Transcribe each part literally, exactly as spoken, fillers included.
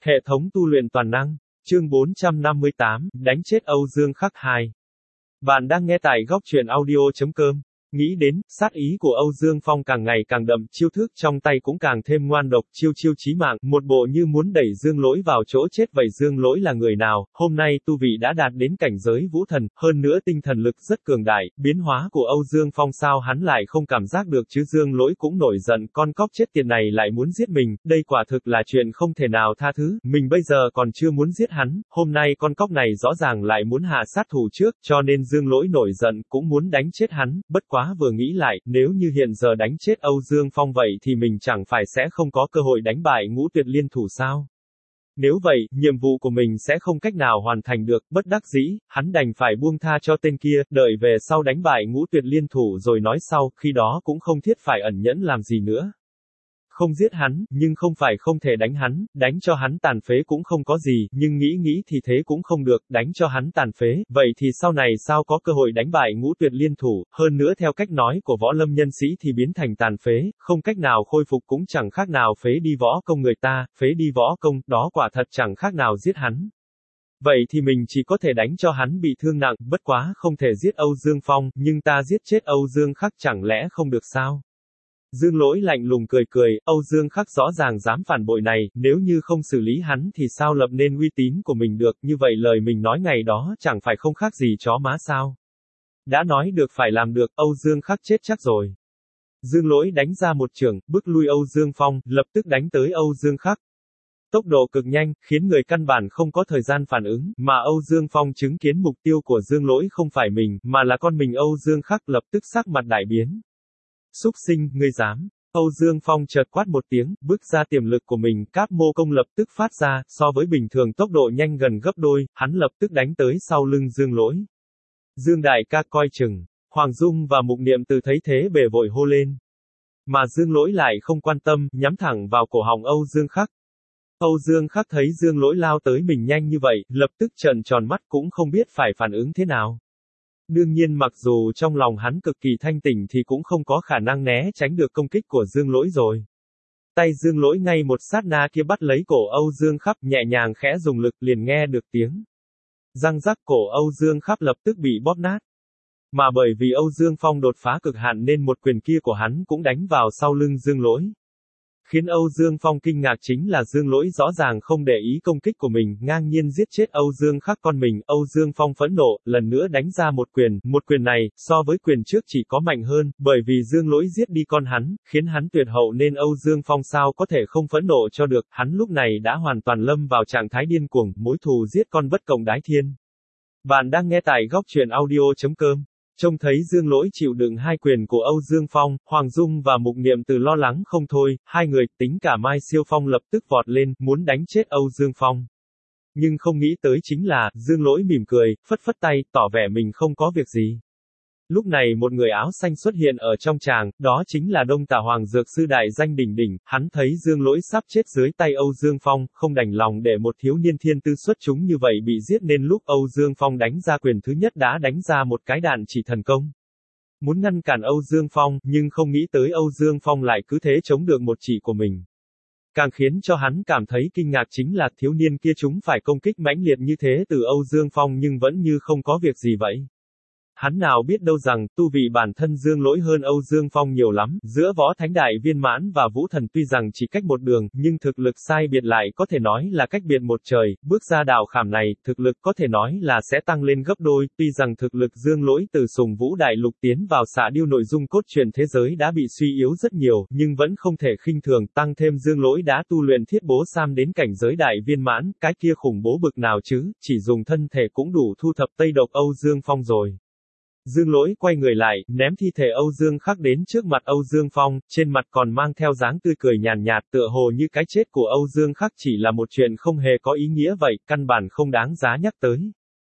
Hệ thống tu luyện toàn năng. Chương bốn trăm năm mươi tám, đánh chết Âu Dương Khắc hai. Bạn đang nghe tại góc truyện audio.com. Nghĩ đến, sát ý của Âu Dương Phong càng ngày càng đậm, chiêu thức trong tay cũng càng thêm ngoan độc, chiêu chiêu chí mạng, một bộ như muốn đẩy Dương Lỗi vào chỗ chết vậy. Dương Lỗi là người nào, hôm nay tu vị đã đạt đến cảnh giới vũ thần, hơn nữa tinh thần lực rất cường đại, biến hóa của Âu Dương Phong sao hắn lại không cảm giác được chứ. Dương Lỗi cũng nổi giận, con cóc chết tiệt này lại muốn giết mình, đây quả thực là chuyện không thể nào tha thứ, mình bây giờ còn chưa muốn giết hắn, hôm nay con cóc này rõ ràng lại muốn hạ sát thủ trước, cho nên Dương Lỗi nổi giận, cũng muốn đánh chết hắn, bất quá vừa nghĩ lại, nếu như hiện giờ đánh chết Âu Dương Phong vậy thì mình chẳng phải sẽ không có cơ hội đánh bại Ngũ Tuyệt Liên Thủ sao? Nếu vậy, nhiệm vụ của mình sẽ không cách nào hoàn thành được, bất đắc dĩ, hắn đành phải buông tha cho tên kia, đợi về sau đánh bại Ngũ Tuyệt Liên Thủ rồi nói sau, khi đó cũng không thiết phải ẩn nhẫn làm gì nữa. Không giết hắn, nhưng không phải không thể đánh hắn, đánh cho hắn tàn phế cũng không có gì, nhưng nghĩ nghĩ thì thế cũng không được, đánh cho hắn tàn phế, vậy thì sau này sao có cơ hội đánh bại Ngũ Tuyệt Liên Thủ, hơn nữa theo cách nói của võ lâm nhân sĩ thì biến thành tàn phế, không cách nào khôi phục cũng chẳng khác nào phế đi võ công người ta, phế đi võ công, đó quả thật chẳng khác nào giết hắn. Vậy thì mình chỉ có thể đánh cho hắn bị thương nặng, bất quá không thể giết Âu Dương Phong, nhưng ta giết chết Âu Dương Khắc chẳng lẽ không được sao? Dương Lỗi lạnh lùng cười cười, Âu Dương Khắc rõ ràng dám phản bội này, nếu như không xử lý hắn thì sao lập nên uy tín của mình được, như vậy lời mình nói ngày đó chẳng phải không khác gì chó má sao. Đã nói được phải làm được, Âu Dương Khắc chết chắc rồi. Dương Lỗi đánh ra một chưởng, bức lui Âu Dương Phong, lập tức đánh tới Âu Dương Khắc. Tốc độ cực nhanh, khiến người căn bản không có thời gian phản ứng, mà Âu Dương Phong chứng kiến mục tiêu của Dương Lỗi không phải mình, mà là con mình Âu Dương Khắc lập tức sắc mặt đại biến. Súc sinh, ngươi dám. Âu Dương Phong chợt quát một tiếng, bước ra tiềm lực của mình, Cáp Mô Công lập tức phát ra, so với bình thường tốc độ nhanh gần gấp đôi, hắn lập tức đánh tới sau lưng Dương Lỗi. Dương đại ca coi chừng. Hoàng Dung và Mục Niệm Từ thấy thế bề vội hô lên. Mà Dương Lỗi lại không quan tâm, nhắm thẳng vào cổ họng Âu Dương Khắc. Âu Dương Khắc thấy Dương Lỗi lao tới mình nhanh như vậy, lập tức trợn tròn mắt cũng không biết phải phản ứng thế nào. Đương nhiên mặc dù trong lòng hắn cực kỳ thanh tỉnh thì cũng không có khả năng né tránh được công kích của Dương Lỗi rồi. Tay Dương Lỗi ngay một sát na kia bắt lấy cổ Âu Dương Khắc, nhẹ nhàng khẽ dùng lực liền nghe được tiếng răng rắc, cổ Âu Dương Khắc lập tức bị bóp nát. Mà bởi vì Âu Dương Phong đột phá cực hạn nên một quyền kia của hắn cũng đánh vào sau lưng Dương Lỗi. Khiến Âu Dương Phong kinh ngạc chính là Dương Lỗi rõ ràng không để ý công kích của mình, ngang nhiên giết chết Âu Dương Khắc con mình. Âu Dương Phong phẫn nộ, lần nữa đánh ra một quyền, một quyền này, so với quyền trước chỉ có mạnh hơn, bởi vì Dương Lỗi giết đi con hắn, khiến hắn tuyệt hậu nên Âu Dương Phong sao có thể không phẫn nộ cho được, hắn lúc này đã hoàn toàn lâm vào trạng thái điên cuồng, mối thù giết con bất cộng đái thiên. Bạn đang nghe tại góc truyện audio.com. Trông thấy Dương Lỗi chịu đựng hai quyền của Âu Dương Phong, Hoàng Dung và Mục Niệm Từ lo lắng không thôi, hai người tính cả Mai Siêu Phong lập tức vọt lên, muốn đánh chết Âu Dương Phong. Nhưng không nghĩ tới chính là, Dương Lỗi mỉm cười, phất phất tay, tỏ vẻ mình không có việc gì. Lúc này một người áo xanh xuất hiện ở trong tràng, đó chính là Đông Tả Hoàng Dược Sư đại danh đỉnh đỉnh, hắn thấy Dương Lỗi sắp chết dưới tay Âu Dương Phong, không đành lòng để một thiếu niên thiên tư xuất chúng như vậy bị giết nên lúc Âu Dương Phong đánh ra quyền thứ nhất đã đánh ra một cái đạn chỉ thần công. Muốn ngăn cản Âu Dương Phong, nhưng không nghĩ tới Âu Dương Phong lại cứ thế chống được một chỉ của mình. Càng khiến cho hắn cảm thấy kinh ngạc chính là thiếu niên kia chúng phải công kích mãnh liệt như thế từ Âu Dương Phong nhưng vẫn như không có việc gì vậy. Hắn nào biết đâu rằng, tu vị bản thân Dương Lỗi hơn Âu Dương Phong nhiều lắm, giữa võ thánh đại viên mãn và vũ thần tuy rằng chỉ cách một đường, nhưng thực lực sai biệt lại có thể nói là cách biệt một trời, bước ra đạo khảm này, thực lực có thể nói là sẽ tăng lên gấp đôi, tuy rằng thực lực Dương Lỗi từ Sùng Vũ Đại Lục tiến vào Xạ Điêu nội dung cốt truyện thế giới đã bị suy yếu rất nhiều, nhưng vẫn không thể khinh thường, tăng thêm Dương Lỗi đã tu luyện Thiết Bố Sam đến cảnh giới đại viên mãn, cái kia khủng bố bực nào chứ, chỉ dùng thân thể cũng đủ thu thập Tây độc Âu Dương Phong rồi. Dương Lỗi quay người lại, ném thi thể Âu Dương Khắc đến trước mặt Âu Dương Phong, trên mặt còn mang theo dáng tươi cười nhàn nhạt, tựa hồ như cái chết của Âu Dương Khắc chỉ là một chuyện không hề có ý nghĩa vậy, căn bản không đáng giá nhắc tới.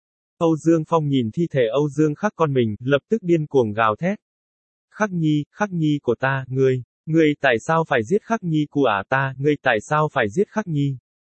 Âu Dương Phong nhìn thi thể Âu Dương Khắc con mình, lập tức điên cuồng gào thét. Khắc Nhi, Khắc Nhi của ta, ngươi, ngươi tại sao phải giết Khắc Nhi của ả ta, ngươi tại sao phải giết Khắc Nhi?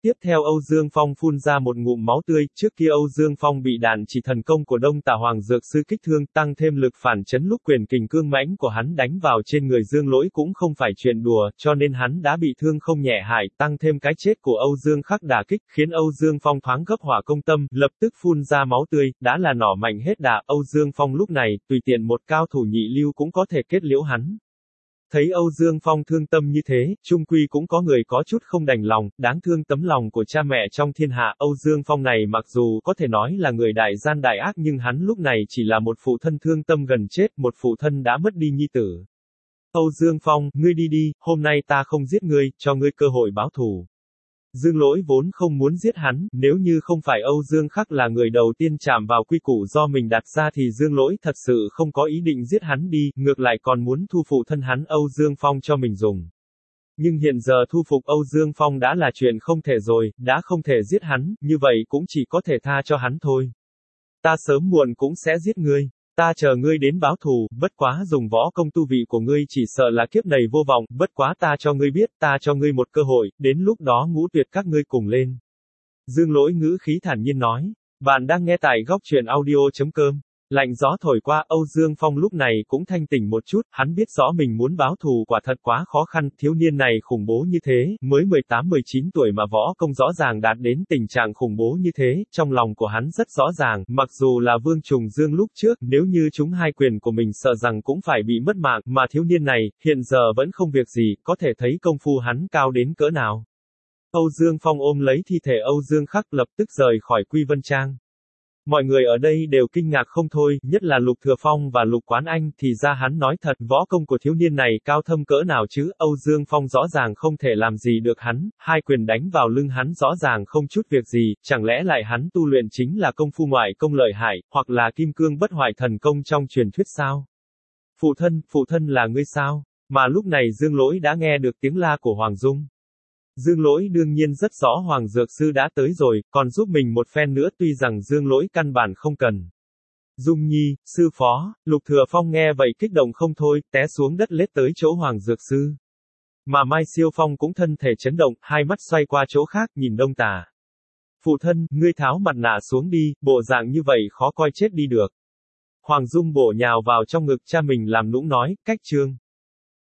Tiếp theo Âu Dương Phong phun ra một ngụm máu tươi, trước kia Âu Dương Phong bị đạn chỉ thần công của Đông Tả Hoàng Dược Sư kích thương, tăng thêm lực phản chấn lúc quyền kình cương mãnh của hắn đánh vào trên người Dương Lỗi cũng không phải chuyện đùa, cho nên hắn đã bị thương không nhẹ hại, tăng thêm cái chết của Âu Dương Khắc đả kích, khiến Âu Dương Phong thoáng gấp hỏa công tâm, lập tức phun ra máu tươi, đã là nỏ mạnh hết đà, Âu Dương Phong lúc này, tùy tiện một cao thủ nhị lưu cũng có thể kết liễu hắn. Thấy Âu Dương Phong thương tâm như thế, chung quy cũng có người có chút không đành lòng, đáng thương tấm lòng của cha mẹ trong thiên hạ. Âu Dương Phong này mặc dù có thể nói là người đại gian đại ác nhưng hắn lúc này chỉ là một phụ thân thương tâm gần chết, một phụ thân đã mất đi nhi tử. Âu Dương Phong, ngươi đi đi, hôm nay ta không giết ngươi, cho ngươi cơ hội báo thù. Dương Lỗi vốn không muốn giết hắn, nếu như không phải Âu Dương Khắc là người đầu tiên chạm vào quy củ do mình đặt ra thì Dương Lỗi thật sự không có ý định giết hắn đi, ngược lại còn muốn thu phụ thân hắn Âu Dương Phong cho mình dùng. Nhưng hiện giờ thu phục Âu Dương Phong đã là chuyện không thể rồi, đã không thể giết hắn, như vậy cũng chỉ có thể tha cho hắn thôi. Ta sớm muộn cũng sẽ giết ngươi. Ta chờ ngươi đến báo thù, bất quá dùng võ công tu vị của ngươi chỉ sợ là kiếp này vô vọng, bất quá ta cho ngươi biết, ta cho ngươi một cơ hội, đến lúc đó ngũ tuyệt các ngươi cùng lên. Dương Lỗi ngữ khí thản nhiên nói, bạn đang nghe tại góc truyện audio.com. Lạnh gió thổi qua, Âu Dương Phong lúc này cũng thanh tỉnh một chút, hắn biết rõ mình muốn báo thù quả thật quá khó khăn, thiếu niên này khủng bố như thế, mới mười tám mười chín tuổi mà võ công rõ ràng đạt đến tình trạng khủng bố như thế, trong lòng của hắn rất rõ ràng, mặc dù là Vương Trùng Dương lúc trước, nếu như chúng hai quyền của mình sợ rằng cũng phải bị mất mạng, mà thiếu niên này, hiện giờ vẫn không việc gì, có thể thấy công phu hắn cao đến cỡ nào. Âu Dương Phong ôm lấy thi thể Âu Dương Khắc lập tức rời khỏi Quy Vân Trang. Mọi người ở đây đều kinh ngạc không thôi, nhất là Lục Thừa Phong và Lục Quán Anh, thì ra hắn nói thật, võ công của thiếu niên này cao thâm cỡ nào chứ, Âu Dương Phong rõ ràng không thể làm gì được hắn, hai quyền đánh vào lưng hắn rõ ràng không chút việc gì, chẳng lẽ lại hắn tu luyện chính là công phu ngoại công lợi hại, hoặc là kim cương bất hoại thần công trong truyền thuyết sao? Phụ thân, phụ thân là ngươi sao? Mà lúc này Dương Lỗi đã nghe được tiếng la của Hoàng Dung. Dương Lỗi đương nhiên rất rõ Hoàng Dược Sư đã tới rồi, còn giúp mình một phen nữa tuy rằng Dương Lỗi căn bản không cần. Dung Nhi, sư phó, Lục Thừa Phong nghe vậy kích động không thôi, té xuống đất lết tới chỗ Hoàng Dược Sư. Mà Mai Siêu Phong cũng thân thể chấn động, hai mắt xoay qua chỗ khác, nhìn Đông Tả. Phụ thân, ngươi tháo mặt nạ xuống đi, bộ dạng như vậy khó coi chết đi được. Hoàng Dung bổ nhào vào trong ngực cha mình làm nũng nói, cách trương.